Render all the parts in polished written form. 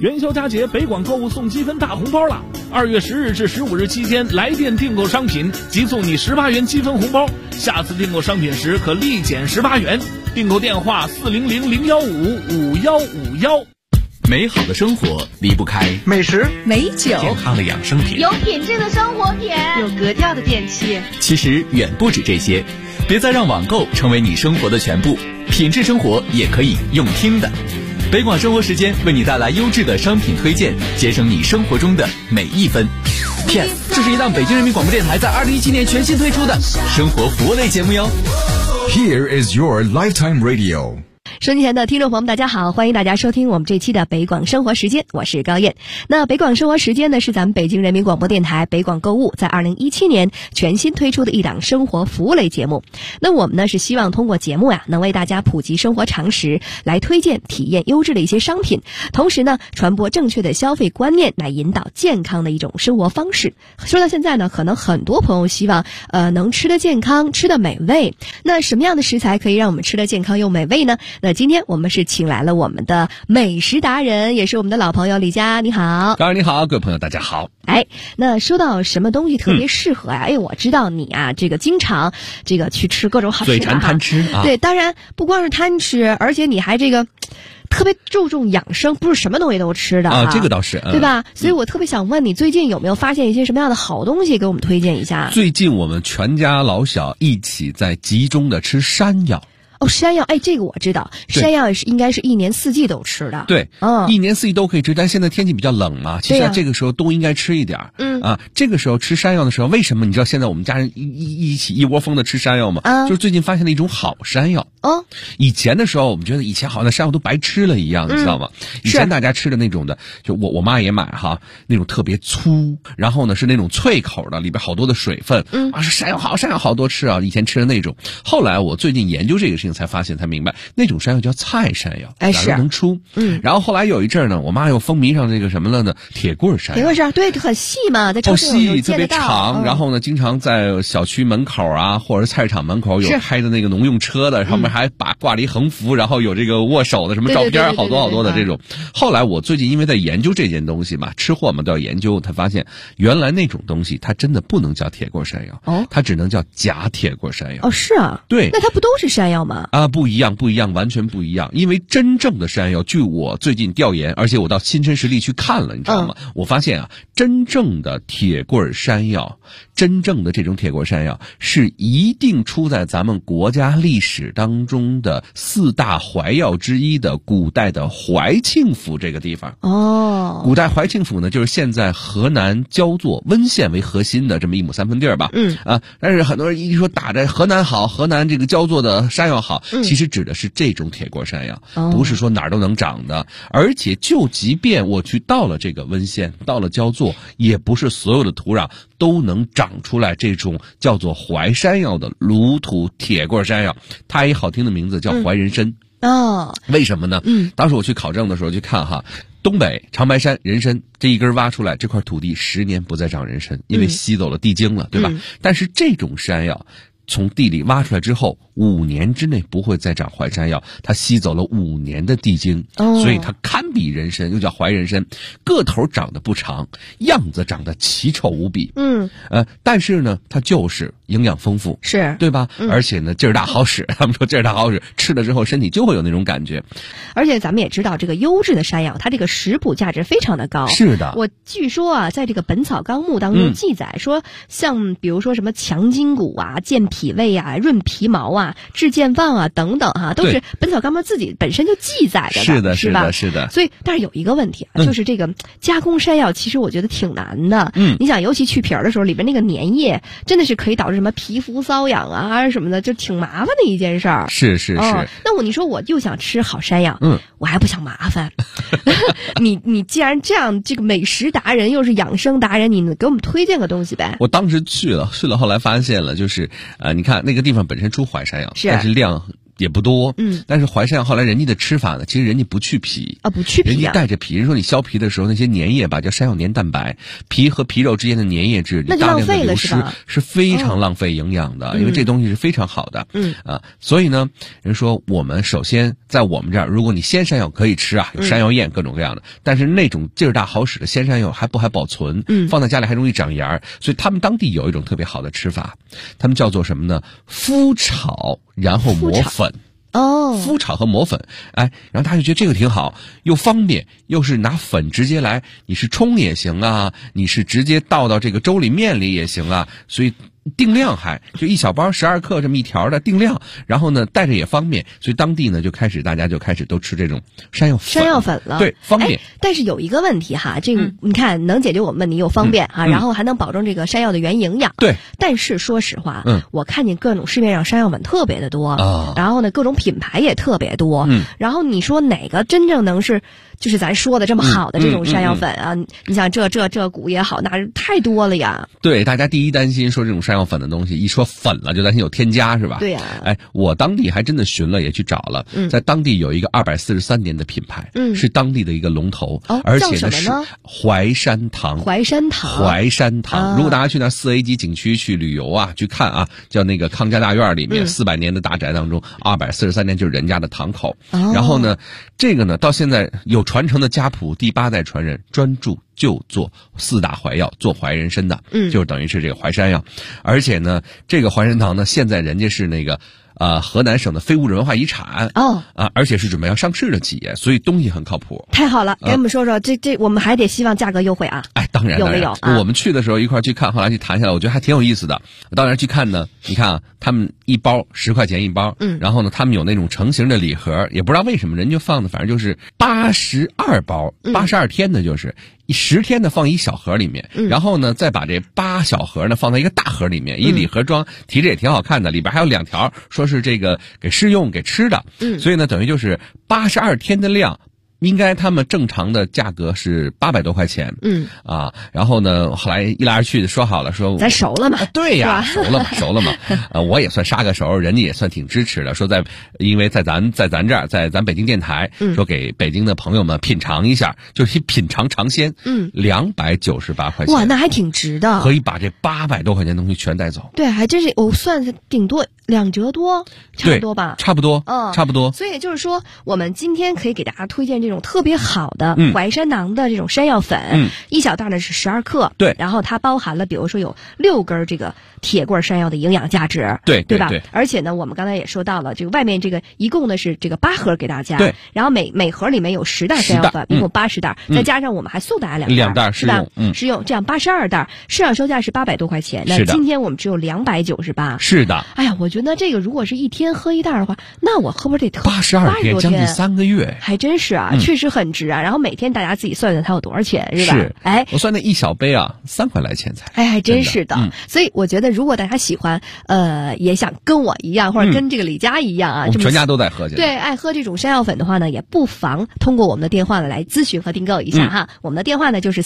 元宵佳节，北广购物送积分大红包了！2月10日至15日期间，来电订购商品即送你18元积分红包，下次订购商品时可立减18元。订购电话400-015-5151。 美好的生活离不开美食、 美酒、 健康的养生品、 有品质的生活品、 有格调的电器。 其实远不止这些，别再让网购成为你生活的全部，品质生活也可以用听的。北广生活时间为你带来优质的商品推荐，节省你生活中的每一分。PS， 这是一档北京人民广播电台在2017年全新推出的生活服务类节目哟。 Here is your lifetime radio。 收听前的听众朋友们，大家好，欢迎大家收听我们这期的北广生活时间，我是高燕。那北广生活时间呢，是咱们北京人民广播电台北广购物在2017年全新推出的一档生活服务类节目。那我们呢是希望通过节目能为大家普及生活常识，来推荐体验优质的一些商品，同时呢传播正确的消费观念，来引导健康的一种生活方式。说到现在呢，可能很多朋友希望能吃得健康，吃得美味。那什么样的食材可以让我们吃得健康又美味呢？那今天我们是请来了我们的美食达人，也是我们的老朋友李佳，你好。 高人你好，各位朋友大家好。 那说到什么东西特别适合我知道你这个经常去吃各种好吃的， 嘴馋贪吃啊。 对，当然不光是贪吃，而且你还特别注重养生，不是什么东西都吃的这个倒是， 对吧？所以我特别想问你，最近有没有发现一些什么样的好东西给我们推荐一下？ 最近我们全家老小一起在集中的吃山药。 山药，这个我知道，山药应该是一年四季都吃的。 对，一年四季都可以吃，但现在天气比较冷嘛，其实这个时候都应该吃一点。这个时候吃山药的时候，为什么你知道现在我们家人一起一窝蜂的吃山药吗？就是最近发现了一种好山药。以前的时候我们觉得以前好像山药都白吃了一样，你知道吗？以前大家吃的那种的，就我妈也买那种特别粗，然后呢是那种脆口的，里边好多的水分。是山药好多吃啊，以前吃的那种。后来我最近研究这个事情才发现才明白，那种山药叫菜山药，哪都能出。然后后来有一阵呢，我妈又风靡上这个什么了呢？铁棍山药。铁棍山对，很细嘛，在超市细， 特别长。然后呢，经常在小区门口或者菜市场门口有开的那个农用车的，上面还挂了一横幅，然后有这个握手的什么照片，好多的这种。后来我最近因为在研究这件东西嘛，吃货嘛都要研究，才发现原来那种东西它真的不能叫铁棍山药，它只能叫假铁棍山药。 是啊， 对， 那它不都是山药吗？ 不一样，完全不一样。因为真正的山药，据我最近调研，而且我到亲身实地去看了，你知道吗？我发现真正的铁棍山药，真正的这种铁棍山药是一定出在咱们国家历史当中的4大怀药之一的古代的怀庆府这个地方。古代怀庆府呢，就是现在河南焦作温县为核心的这么1亩3分地儿吧。但是很多人一说打着河南好，河南这个焦作的山药好，其实指的是这种铁棍山药，不是说哪儿都能长的。而且就即便我去到了这个温县，到了焦作，也不是所有的土壤都能长出来这种叫做怀山药的鲁土铁棍山药。它一好听的名字叫怀人参。为什么呢？当时我去考证的时候去看东北长白山人参这一根挖出来，这块土地10年不再长人参，因为吸走了地精了，对吧？但是这种山药从地里挖出来之后，5年之内不会再长怀山药，它吸走了5年的地精，所以它堪比人参，又叫怀人参。个头长得不长，样子长得奇丑无比。但是呢，它就是营养丰富， 是对吧？而且呢，劲儿大好使。他们说劲儿大好使，吃了之后身体就会有那种感觉。 而且咱们也知道，这个优质的山药，它这个食补价值非常的高。 是的， 我据说在这个《本草纲目》当中记载说，像比如说什么强筋骨健脾胃润皮毛治健忘等等都是《本草纲目》自己本身就记载的。 是的， 是吧？ 是的。 所以，但是有一个问题就是这个加工山药，其实我觉得挺难的。你想，尤其去皮儿的时候，里边那个粘液真的是可以导致什么皮肤瘙痒什么的，就挺麻烦的一件事儿。 是。 那你说我又想吃好山药，我还不想麻烦。你既然这样，这个美食达人又是养生达人，你给我们推荐个东西呗？ 我当时去了，后来发现了，就是你看那个地方本身出怀山药，但是量也不多，但是淮山药后来人家的吃法呢，其实人家不去皮啊，不去皮， 人家带着皮。人说你削皮的时候，那些粘液吧，叫山药粘蛋白，皮和皮肉之间的粘液质，你大量的流失是非常浪费营养的，因为这东西是非常好的，所以呢，人说我们首先在我们这儿，如果你鲜山药可以吃啊，有山药宴各种各样的，但是那种劲儿大好使的鲜山药还不好保存，放在家里还容易长芽儿，所以他们当地有一种特别好的吃法，他们叫做什么呢？麸炒然后磨粉。麸炒和磨粉，然后他就觉得这个挺好，又方便，又是拿粉直接来，你是冲也行啊，你是直接倒到这个粥里面里也行啊，所以定量还就一小包12克这么一条的定量，然后呢带着也方便，所以当地呢大家就开始都吃这种山药粉了，对，方便。 但是有一个问题哈，这个你看能解决我们问题又方便然后还能保证这个山药的原营养。 对， 但是说实话，我看见各种市面上山药粉特别的多然后呢各种品牌也特别多然后你说哪个真正能是就是咱说的这么好的这种山药粉啊？你想这股也好，那太多了呀。 对，大家第一担心说这种山药粉的东西，一说粉了就担心有添加是吧？ 对呀。 我当地还真的寻了，也去找了，在当地有一个243年的品牌，是当地的一个龙头，而且呢是淮山堂。淮山堂，如果大家去那4A级景区去旅游啊，去看啊，叫那个康家大院里面400年的大宅当中，243年就是人家的堂口。然后呢，这个呢到现在有传承的家谱，第8代传人专注就做4大淮药，做淮人参的，就是等于是这个淮山药。而且呢，这个淮山堂呢，现在人家是那个河南省的非物质文化遗产而且是准备要上市的企业，所以东西很靠谱。 太好了，给我们说说这我们还得希望价格优惠啊。 当然有没有我们去的时候一块去看，后来去谈下来，我觉得还挺有意思的。当然去看呢，你看啊，他们一包10块钱一包，然后呢，他们有那种成型的礼盒，也不知道为什么人就放的，反正就是82包，82天的，就是10天的放一小盒里面，然后呢再把这8小盒呢放在一个大盒里面，一礼盒装，提着也挺好看的，里边还有2条说是这个给试用给吃的，所以呢等于就是82天的量。应该他们正常的价格是800多块钱，然后呢，后来一来二去的说好了，说咱熟了嘛， 对呀，熟了嘛，我也算杀个熟，人家也算挺支持的，说因为在咱这儿，在咱北京电台，说给北京的朋友们品尝一下，就是品尝尝鲜，298块钱， 哇，那还挺值的， 可以把这800多块钱的东西全带走， 对，还真是，我算是顶多2折多，差不多吧， 差不多，差不多。 所以就是说，我们今天可以给大家推荐这种特别好的淮山堂的这种山药粉，一小袋呢是12克， 对， 然后它包含了比如说有6根这个铁棍山药的营养价值， 对吧？而且呢，我们刚才也说到了，这个外面这个一共呢是这个8盒给大家， 对， 然后每盒里面有10袋山药粉，一共80袋，再加上我们还送大家2袋试用， 试用，这样82袋，市场售价是800多块钱，那今天我们只有298， 是的。 哎呀，我觉得这个如果是一天喝一袋的话，那我喝不得 82天，将近3个月， 还真是啊，确实很值啊。然后每天大家自己算算它有多少钱，是吧？ 是，我算那一小杯啊，3块来钱才。 还真是的。所以我觉得，如果大家喜欢，也想跟我一样，或者跟这个李佳一样啊， 我们全家都在喝去。 对，爱喝这种山药粉的话呢，也不妨通过我们的电话来咨询和订购一下哈。我们的电话呢就是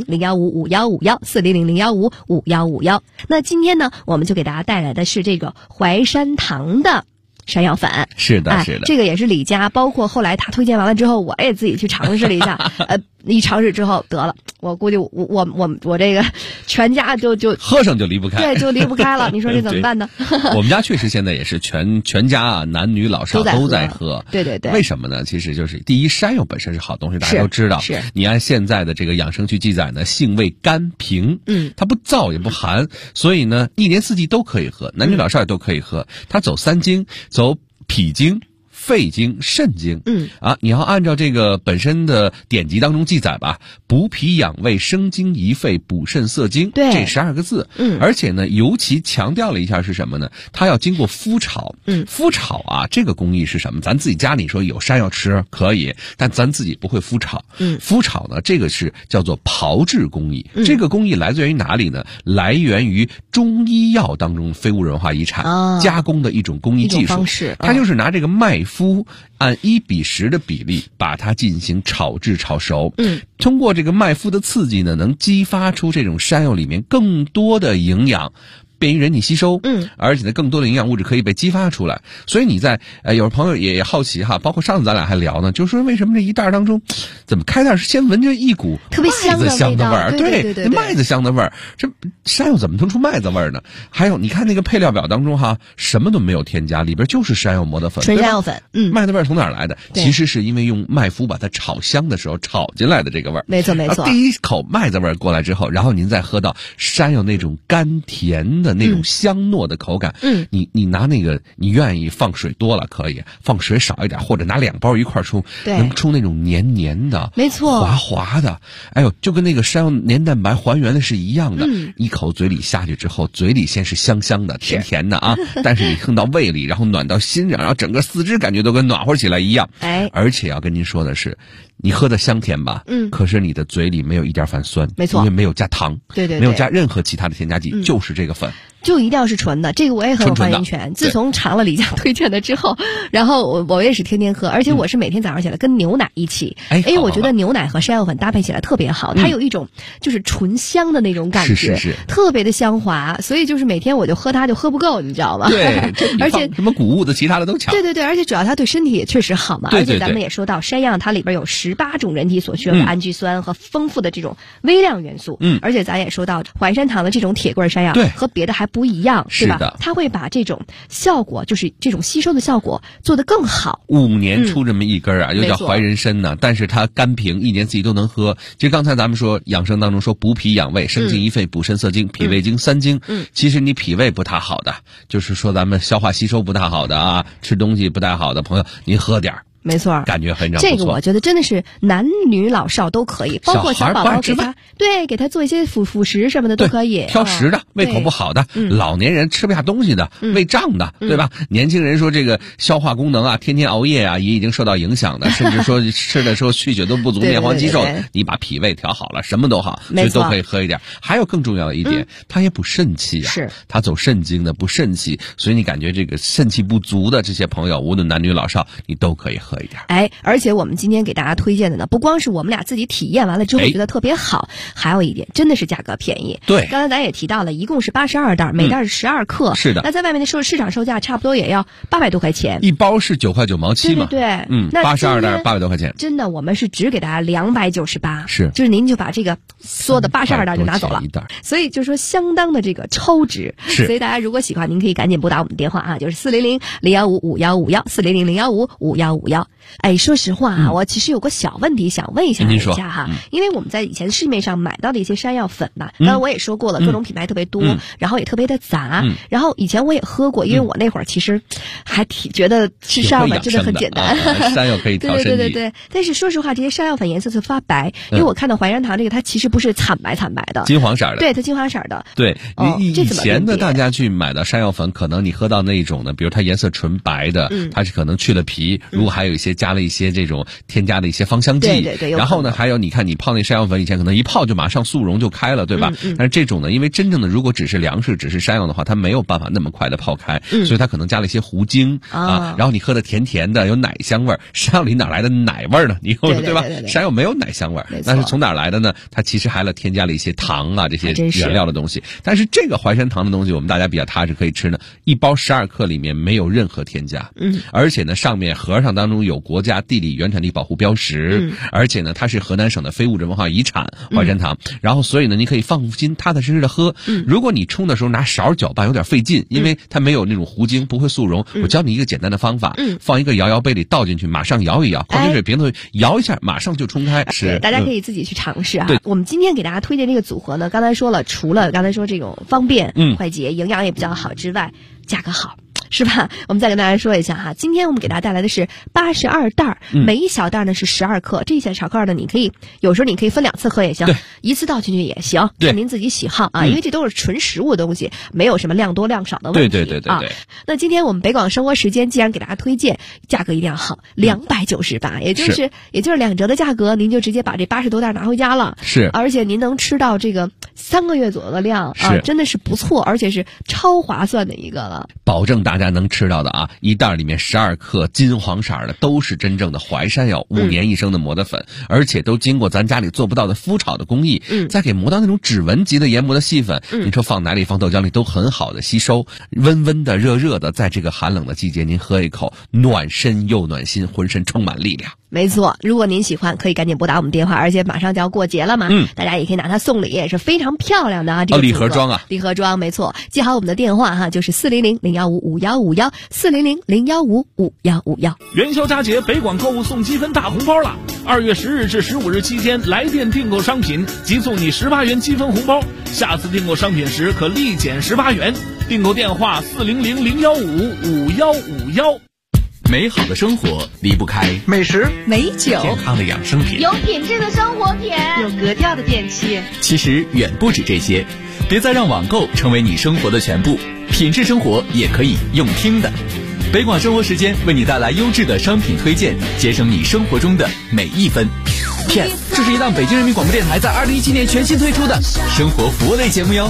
400-015-5151，400-015-5151。那今天呢，我们就给大家带来的是这个淮山堂的山药粉， 是的，是的， 这个也是李佳，包括后来他推荐完了之后，我也自己去尝试了一下，一尝试之后得了，我估计我这个全家就喝上就离不开， 对，就离不开了。你说这怎么办呢？ 我们家确实现在也是全家啊，男女老少都在喝。 对对对。 为什么呢？其实就是第一，山药本身是好东西，大家都知道。 是。 你按现在的这个养生去记载呢，性味甘平，它不燥也不寒，所以呢，一年四季都可以喝，男女老少也都可以喝。它走3经，走脾经、肺经、肾经，你要按照这个本身的典籍当中记载吧，补脾养胃、生津益肺、补肾涩精， 对， 这12个字，而且呢，尤其强调了一下是什么呢？它要经过麸炒，麸炒啊，这个工艺是什么？咱自己家里说有山药吃可以，但咱自己不会麸炒，麸炒呢，这个是叫做炮制工艺，这个工艺来自于哪里呢？来源于中医药当中非物质文化遗产加工的一种工艺技术方式， 它就是拿这个麦麸按1:10的比例把它进行炒制炒熟，通过这个麦麸的刺激呢，能激发出这种山药里面更多的营养， 便于人体吸收， 而且呢更多的营养物质可以被激发出来。所以你在有朋友也好奇哈，包括上次咱俩还聊呢，就是说为什么这一袋当中怎么开袋是先闻着一股特别香的味儿， 对， 麦子香的味儿，这山药怎么能出麦子味儿呢？还有你看那个配料表当中哈，什么都没有添加，里边就是山药磨的粉， 纯山药粉， 麦子味儿从哪儿来的？其实是因为用麦麸把它炒香的时候炒进来的这个味儿。 没错。 第一口麦子味儿过来之后，然后您再喝到山药那种甘甜的那种香糯的口感，你拿那个，你愿意放水多了可以，放水少一点，或者拿2包一块冲，能冲那种黏黏的， 没错， 滑滑的，哎呦，就跟那个山药黏蛋白还原的是一样的。一口嘴里下去之后，嘴里先是香香的、甜甜的啊，但是你吞到胃里，然后暖到心上，然后整个四肢感觉都跟暖和起来一样。而且要跟您说的是，你喝的香甜吧，可是你的嘴里没有一点反酸， 没错， 因为没有加糖， 对， 没有加任何其他的添加剂，就是这个粉。 就一定要是纯的，这个我也很有发言权。自从尝了李佳推荐的之后，然后我也是天天喝，而且我是每天早上起来跟牛奶一起。我觉得牛奶和山药粉搭配起来特别好，它有一种就是醇香的那种感觉， 是特别的香滑，所以就是每天我就喝它就喝不够，你知道吗？ 对， 而且什么谷物的其他的都强。 对，而且主要它对身体也确实好嘛。 对， 而且咱们也说到山药它里边有18种人体所需要的氨基酸和丰富的这种微量元素。而且咱也说到怀山堂的这种铁棍山药和别的还不一样，对吧？它会把这种效果，就是这种吸收的效果做得更好。 5年出这么一根啊，又叫怀人参呢，但是它甘平，1年4季都能喝。其实刚才咱们说养生当中说补脾养胃，生津益肺，补肾涩精，脾胃经3经。其实你脾胃不太好的，就是说咱们消化吸收不太好的啊，吃东西不太好的朋友，您喝点儿。 没错， 感觉非常不错。 这个我觉得真的是男女老少都可以，包括小宝宝给他做一些辅食什么的都可以。 挑食的、胃口不好的、老年人吃不下东西的、胃胀的，对吧？年轻人说这个消化功能啊，天天熬夜啊，也已经受到影响的，甚至说吃的时候气血都不足、面黄肌瘦，你把脾胃调好了，什么都好，所以都可以喝一点。还有更重要的一点，它也补肾气啊， 是它走肾经的，补肾气，所以你感觉这个肾气不足的这些朋友，无论男女老少，你都可以喝一点。 而且我们今天给大家推荐的呢，不光是我们俩自己体验完了之后觉得特别好，还有一点真的是价格便宜。 对， 刚才咱也提到了，一共是82袋，每袋是12克。 是的。 那在外面的市场售价差不多也要800多块钱， 一包是9块9毛7嘛。 对， 那82袋800多块钱。 真的，我们是只给大家298， 是， 就是您就把这个所有的82袋就拿走了，所以就是说相当的这个超值。 是， 所以大家如果喜欢，您可以赶紧拨打我们的电话啊，就是400-015-5151，400-015-5151。说实话啊，我其实有个小问题想问一下大家哈，因为我们在以前市面上买到的一些山药粉吧，刚刚我也说过了，各种品牌特别多，然后也特别的杂，然后以前我也喝过，因为我那会儿其实还挺觉得吃山药粉真的很简单， 山药可以调身体。 对，但是说实话，这些山药粉颜色是发白，因为我看到怀山堂这个它其实不是惨白的， 金黄色的， 对，它金黄色的。 对，以前的大家去买的山药粉，可能你喝到那种的，比如它颜色纯白的，它是可能去了皮，如果还有一些加了一些这种添加的一些芳香剂， 对， 然后呢，还有你看你泡那山药粉，以前可能一泡就马上速溶就开了，对吧？但是这种呢，因为真正的如果只是粮食，只是山药的话，它没有办法那么快的泡开，所以它可能加了一些糊精啊，然后你喝的甜甜的，有奶香味儿，山药里哪来的奶味儿呢？你说对吧？山药没有奶香味儿，那是从哪来的呢？它其实还添加了一些糖啊这些原料的东西。但是这个怀山堂的东西，我们大家比较踏实可以吃呢，一包12克里面没有任何添加，而且呢上面盒上当中有国家地理原产地保护标识，而且呢它是河南省的非物质文化遗产怀山堂，然后所以呢你可以放心踏踏实实的喝。如果你冲的时候拿勺搅拌有点费劲，因为它没有那种糊精，不会速溶，我教你一个简单的方法，放一个摇摇杯里倒进去，马上摇一摇，矿泉水瓶子摇一下，马上就冲开。是， 大家可以自己去尝试啊。我们今天给大家推荐这个组合呢，刚才说了，除了刚才说这种方便、快捷、营养也比较好之外，价格好。是吧？我们再跟大家说一下哈，今天我们给大家带来的是82袋，每一小袋呢是12克。这些小克呢，你可以有时候你可以分2次喝也行，一次倒进去也行，看您自己喜好啊。因为这都是纯食物的东西，没有什么量多量少的问题。对。那今天我们北广生活时间既然给大家推荐，价格一定要好，298，也就是2折的价格，您就直接把这80多袋拿回家了。 是， 而且您能吃到这个3个月左右的量啊，真的是不错，而且是超划算的一个了， 保证大大家能吃到的啊，一袋里面12克金黄色的都是真正的淮山药，5年1升的磨的粉，而且都经过咱家里做不到的麸炒的工艺，再给磨到那种指纹级的研磨的细粉，你说放奶里放豆浆里都很好的吸收，温温的热热的，在这个寒冷的季节您喝一口，暖身又暖心，浑身充满力量。 没错，如果您喜欢，可以赶紧拨打我们电话，而且马上就要过节了嘛，大家也可以拿它送礼，也是非常漂亮的啊。这个礼盒装啊， 礼盒装，没错。记好我们的电话哈，就是400-015-5151，400-015-5151。 元宵佳节，北广购物送积分大红包了！2月10日至15日期间，来电订购商品即送你18元积分红包，下次订购商品时可立减18元。订购电话400-015-5151。 美好的生活离不开美食、 美酒、 健康的养生品， 有品质的生活品， 有格调的电器。 其实远不止这些，别再让网购成为你生活的全部，品质生活也可以用听的。北广生活时间为你带来优质的商品推荐，节省你生活中的每一分。Yes， 这是一档北京人民广播电台在2017年全新推出的生活服务类节目哟。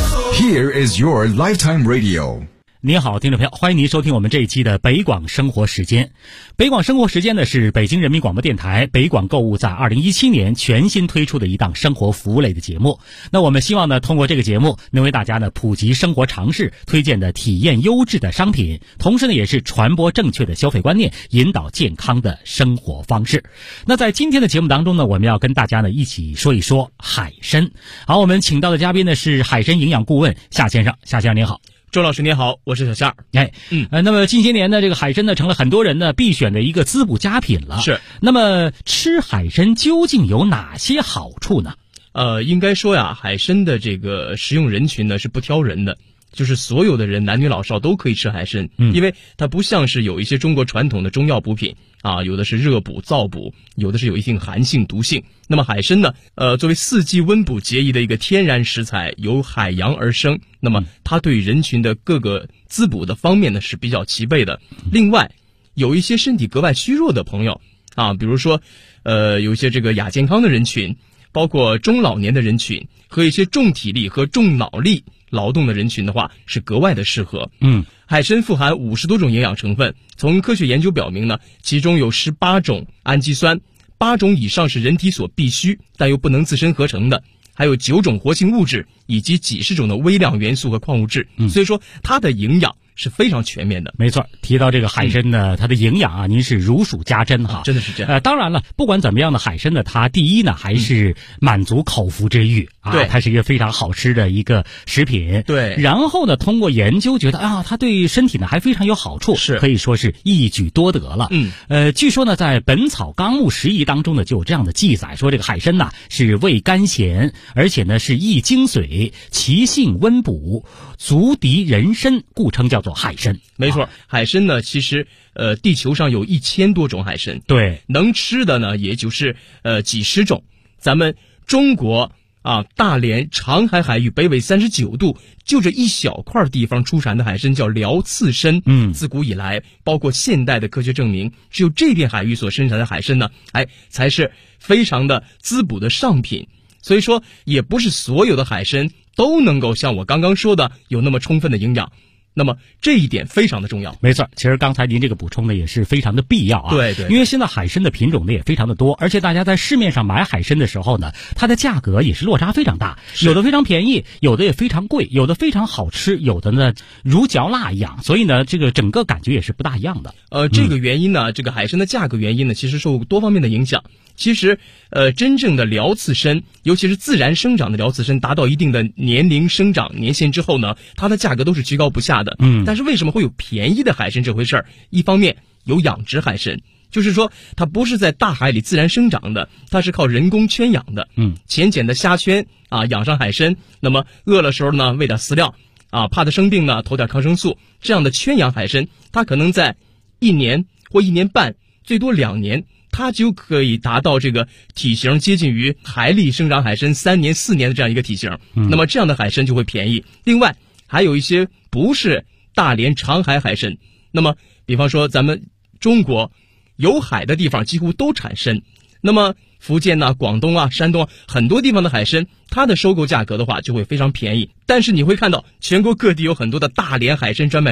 Here is your lifetime radio。 您好，听众朋友，欢迎您收听我们这一期的北广生活时间。北广生活时间呢，是北京人民广播电台北广购物在2017年全新推出的一档生活服务类的节目。那我们希望呢，通过这个节目能为大家呢普及生活常识，推荐的体验优质的商品，同时呢也是传播正确的消费观念，引导健康的生活方式。那在今天的节目当中呢，我们要跟大家呢一起说一说海参。好，我们请到的嘉宾呢是海参营养顾问夏先生。夏先生您好。 周老师您好，我是小夏。 那么近些年呢，这个海参呢成了很多人呢必选的一个滋补佳品了。 是。 那么吃海参究竟有哪些好处呢？ 应该说呀，海参的这个食用人群呢是不挑人的，就是所有的人，男女老少都可以吃海参，因为它不像是有一些中国传统的中药补品啊，有的是热补、燥补，有的是有一定寒性、毒性。那么海参呢，作为四季温补节宜的一个天然食材，由海洋而生，那么它对人群的各个滋补的方面呢是比较齐备的。另外，有一些身体格外虚弱的朋友啊，比如说，有一些这个亚健康的人群，包括中老年的人群和一些重体力和重脑力劳动的人群的话，是格外的适合。海参富含50多种营养成分，从科学研究表明呢，其中有18种氨基酸，8种以上是人体所必需但又不能自身合成的，还有9种活性物质以及几十种的微量元素和矿物质。所以说它的营养是非常全面的。 没错，提到这个海参呢，它的营养啊，您是如数家珍哈， 真的是这样。 当然了，不管怎么样的海参呢，它第一呢还是满足口腹之欲啊， 对， 它是一个非常好吃的一个食品。 对， 然后呢，通过研究觉得啊，它对身体呢还非常有好处， 是可以说是一举多得了。据说呢，在《本草纲目拾遗》当中呢，就有这样的记载，说这个海参呐是味甘咸，而且呢是益精髓，其性温补，足敌人参，故称叫做海参。 没错，海参呢，其实地球上有1000多种海参， 对， 能吃的呢也就是几十种。咱们中国啊，大连长海海域北纬39度，就这一小块地方出产的海参叫辽刺参。自古以来，包括现代的科学证明，只有这片海域所生产的海参呢，才是非常的滋补的上品。所以说，也不是所有的海参都能够像我刚刚说的有那么充分的营养。那么这一点非常的重要。 没错，其实刚才您这个补充的也是非常的必要啊。 对， 因为现在海参的品种呢也非常的多，而且大家在市面上买海参的时候呢，它的价格也是落差非常大，有的非常便宜，有的也非常贵，有的非常好吃，有的呢如嚼蜡一样，所以呢这个整个感觉也是不大一样的。 这个原因呢，这个海参的价格原因呢，其实受多方面的影响。其实真正的辽刺参，尤其是自然生长的辽刺参，达到一定的年龄生长年限之后呢，它的价格都是居高不下的。但是为什么会有便宜的海参这回事儿？一方面有养殖海参，就是说它不是在大海里自然生长的，它是靠人工圈养的。浅浅的虾圈啊，养上海参，那么饿了时候呢喂点饲料啊，怕它生病呢投点抗生素，这样的圈养海参，它可能在1年或1年半，最多2年。它就可以达到这个体型接近于海里生长海参3年4年的这样一个体型。那么这样的海参就会便宜。另外还有一些不是大连长海海参，那么比方说咱们中国有海的地方几乎都产参，那么福建啊、广东啊、山东啊很多地方的海参，它的收购价格的话就会非常便宜。但是你会看到全国各地有很多的大连海参专卖店，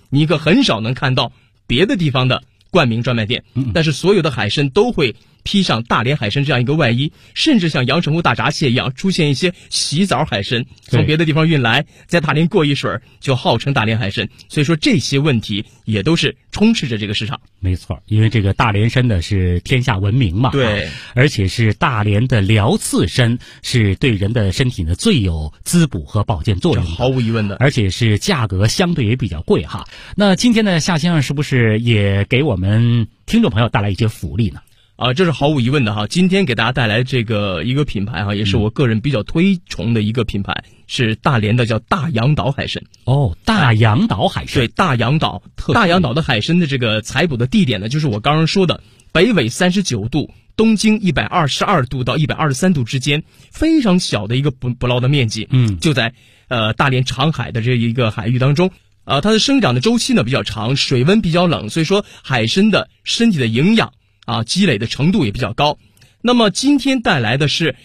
你可很少能看到别的地方的冠名专卖店，但是所有的海参都会披上大连海参这样一个外衣，甚至像阳澄湖大闸蟹一样出现一些洗澡海参，从别的地方运来，在大连过一水就号称大连海参。所以说这些问题也都是充斥着这个市场。 没错，因为这个大连参呢是天下闻名嘛， 对， 而且是大连的辽刺参，是对人的身体呢最有滋补和保健作用的， 毫无疑问的， 而且是价格相对也比较贵哈。那今天呢，夏先生是不是也给我们听众朋友带来一些福利呢？ 这是毫无疑问的哈。今天给大家带来这个一个品牌哈，也是我个人比较推崇的一个品牌，是大连的叫大洋岛海参。 大洋岛海参。 对，大洋岛的海参的这个采捕的地点呢，就是我刚刚说的北纬39度，东经122度到123度之间，非常小的一个捕捞的面积。就在大连长海的这一个海域当中。它的生长的周期呢比较长，水温比较冷，所以说海参的身体的营养积累的程度也比较高。那么今天带来的是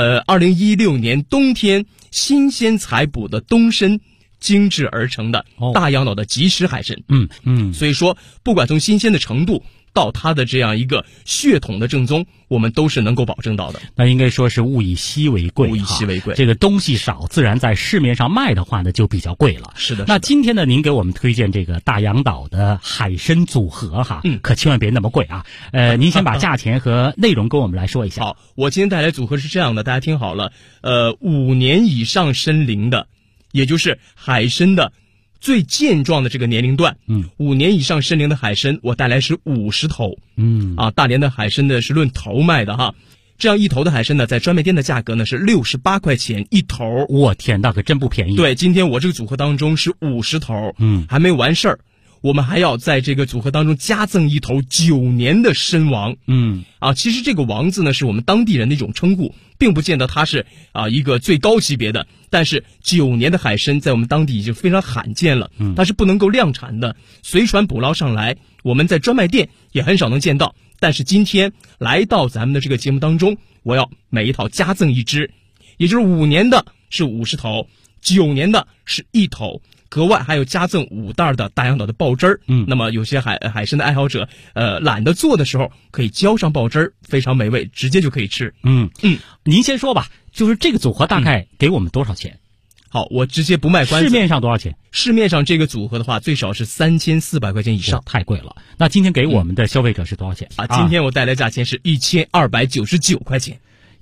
2016年冬天新鲜采捕的冬参精制而成的大洋岛的即食海参。所以说不管从新鲜的程度到它的这样一个血统的正宗，我们都是能够保证到的。 那应该说是物以稀为贵，这个东西少，自然在市面上卖的话呢就比较贵了。 是的。 那今天呢，您给我们推荐这个大洋岛的海参组合哈，可千万别那么贵啊。您先把价钱和内容跟我们来说一下。 好，我今天带来组合是这样的，大家听好了。5年以上参龄的，也就是海参的最健壮的这个年龄段，5年以上参龄的海参，我带来是50头。大连的海参呢是论头卖的哈，这样一头的海参呢，在专卖店的价格呢是68块钱一头。 我天，那可真不便宜。 对，今天我这个组合当中是50头，还没完事儿，我们还要在这个组合当中加赠一头9年的参王。其实这个王字呢是我们当地人的一种称呼，并不见得它是一个最高级别的，但是9年的海参在我们当地已经非常罕见了，它是不能够量产的，随船捕捞上来，我们在专卖店也很少能见到。但是今天来到咱们的这个节目当中，我要每一套加赠一只，也就是5年的是50头，9年的是1头，格外还有加赠5袋的大洋岛的爆汁儿。那么有些海参的爱好者懒得做的时候，可以浇上爆汁儿，非常美味，直接就可以吃。 您先说吧，就是这个组合大概给我们多少钱？ 好，我直接不卖关子。 市面上多少钱？ 市面上这个组合的话，最少是3400块钱以上， 太贵了。那今天给我们的消费者是多少钱？ 今天我带来价钱是1299块钱。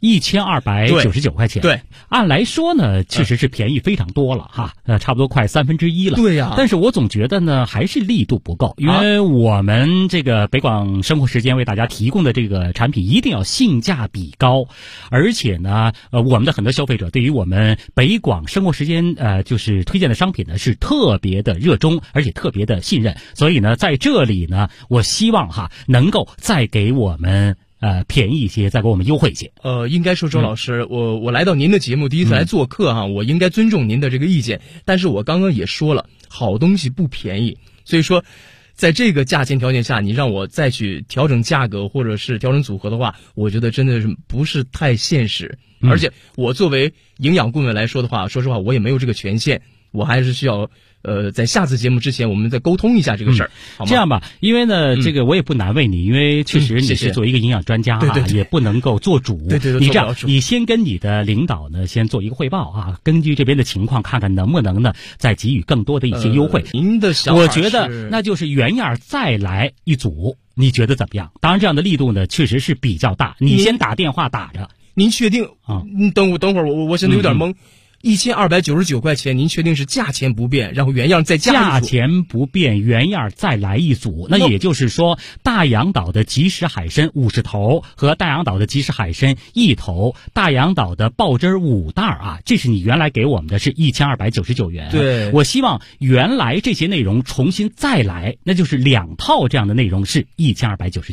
1299块钱。 对， 按来说呢，确实是便宜非常多了哈，差不多快1/3了。 对呀。 但是我总觉得呢，还是力度不够，因为我们这个北广生活时间为大家提供的这个产品一定要性价比高，而且呢，我们的很多消费者对于我们北广生活时间就是推荐的商品呢是特别的热衷，而且特别的信任。所以呢，在这里呢，我希望能够再给我们便宜一些，再给我们优惠一些。 应该说周老师，我来到您的节目第一次来做客我应该尊重您的这个意见。但是我刚刚也说了，好东西不便宜，所以说在这个价钱条件下，你让我再去调整价格或者是调整组合的话，我觉得真的是不是太现实。而且我作为营养顾问来说的话，说实话我也没有这个权限，我还是需要在下次节目之前我们再沟通一下这个事儿，好吗？ 这样吧，因为呢，这个我也不难为你，因为确实你是作为一个营养专家也不能够做主。 对， 你这样，你先跟你的领导呢先做一个汇报根据这边的情况，看看能不能呢再给予更多的一些优惠。 您的想法我觉得那就是原样再来一组，你觉得怎么样？当然，这样的力度呢确实是比较大。你先打电话打着。 您确定等会儿，我现在有点懵。1299块钱，您确定是价钱不变，然后原样再加一组？ 价钱不变，原样再来一组。那也就是说，大洋岛的即食海参50头和大洋岛的即食海参1头，大洋岛的爆汁5袋这是你原来给我们的是1299元。 对， 我希望原来这些内容重新再来，那就是2套这样的内容是1299。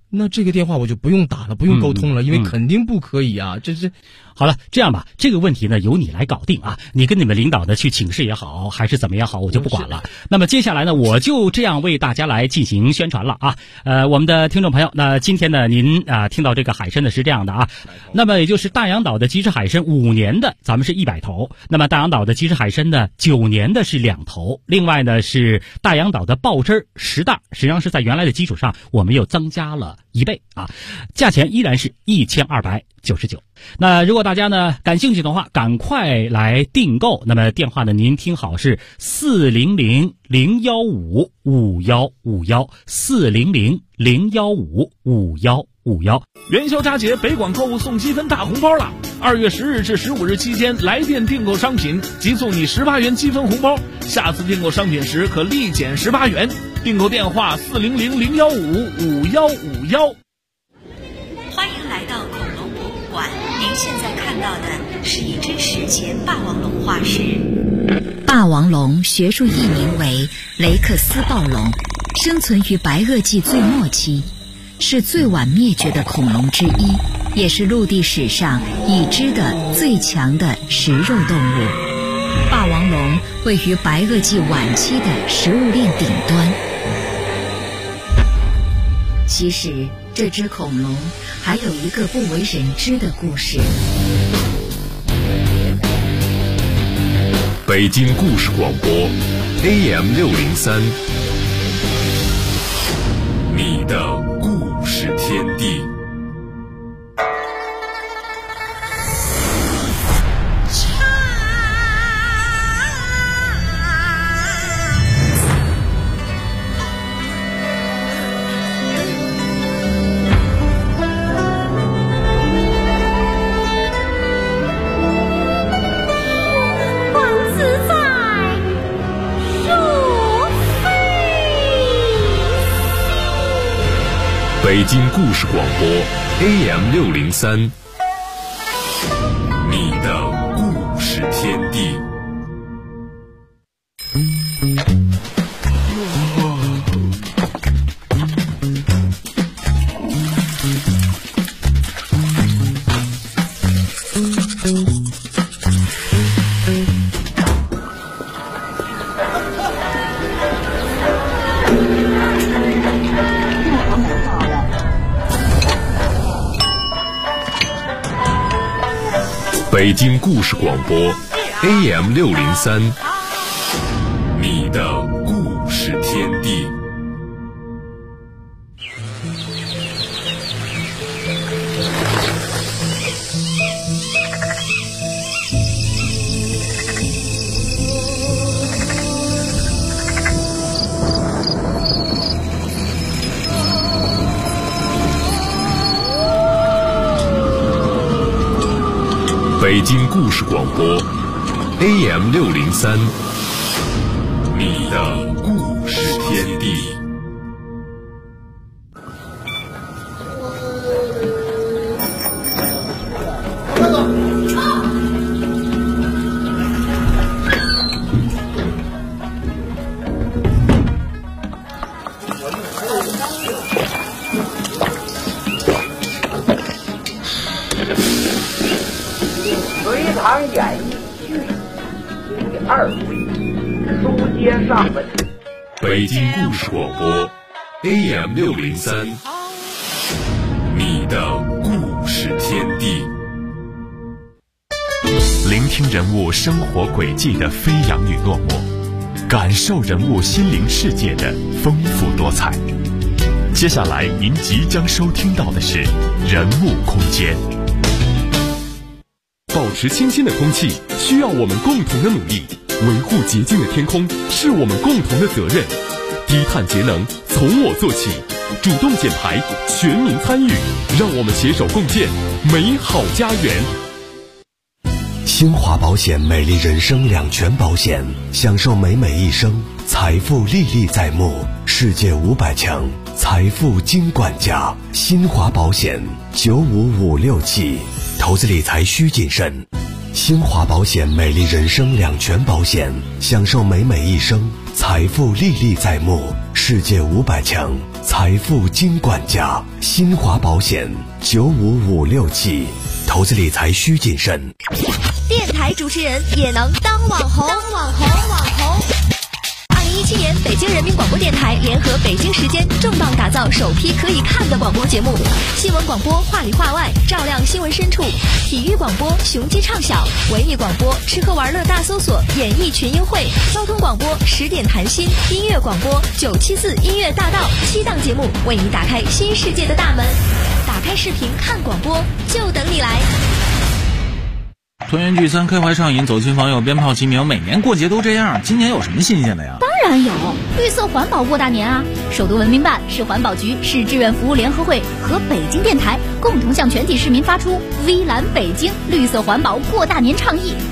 那这个电话我就不用打了，不用沟通了，因为肯定不可以啊，这是。 好了，这样吧，这个问题呢由你来搞定啊，你跟你们领导呢去请示也好，还是怎么样好，我就不管了。那么接下来呢，我就这样为大家来进行宣传了啊。我们的听众朋友，那今天呢您听到这个海参呢是这样的啊，那么也就是大洋岛的即食海参5年的咱们是100头，那么大洋岛的即食海参呢9年的是2头，另外呢是大洋岛的鲍汁10袋，实际上是在原来的基础上我们又增加了1倍啊，价钱依然是1299。那如果大家呢感兴趣的话，赶快来订购。那么电话呢您听好是400-015-5151，400-015-5151。 元宵佳节北广购物送积分大红包了！2月10日至15日期间，来电订购商品即送你18元积分红包，下次订购商品时可立减18元。订购电话400-015-5151。 欢迎来到恐龙博物馆，您现在看到的是一只史前霸王龙化石。霸王龙学术译名为雷克斯暴龙，生存于白垩纪最末期，是最晚灭绝的恐龙之一，也是陆地史上已知的最强的食肉动物。霸王龙位于白垩纪晚期的食物链顶端。其实这只恐龙还有一个不为人知的故事。 北京故事广播 AM603， 你的故事天地。北京故事广播 AM603， 你的故事天地。北京故事广播 AM603， 你的故事天地。北京故事广播 AM603， 你的故事天地。 隋唐演义序第2回，书接上文。 北京故事广播 AM603， 你的故事天地。 聆听人物生活轨迹的飞扬与落寞，感受人物心灵世界的丰富多彩。接下来您即将收听到的是人物空间。 保持清新的空气需要我们共同的努力，维护洁净的天空是我们共同的责任。低碳节能从我做起，主动减排，全民参与，让我们携手共建美好家园。 新华保险美丽人生两全保险，享受美美一生，财富历历在目，世界500强，财富金管家。新华保险95567，投资理财需谨慎。 新华保险美丽人生两全保险，享受美美一生，财富历历在目，世界500强，财富金管家。新华保险95567，投资理财需谨慎。 电台主持人也能当网红。2017年，北京人民广播电台联合北京时间重磅打造首批可以看的广播节目，新闻广播话里话外，照亮新闻深处；体育广播雄鸡唱晓，文艺广播吃喝玩乐大搜索，演艺群英会；交通广播10点谈心，音乐广播974音乐大道，7档节目为你打开新世界的大门。打开视频看广播，就等你来。 团圆聚餐，开怀畅饮，走亲访友，鞭炮齐鸣，每年过节都这样，今年有什么新鲜的呀？ 当然有，绿色环保过大年啊！首都文明办、市环保局、市志愿服务联合会和北京电台共同向全体市民发出“微蓝北京绿色环保过大年”倡议，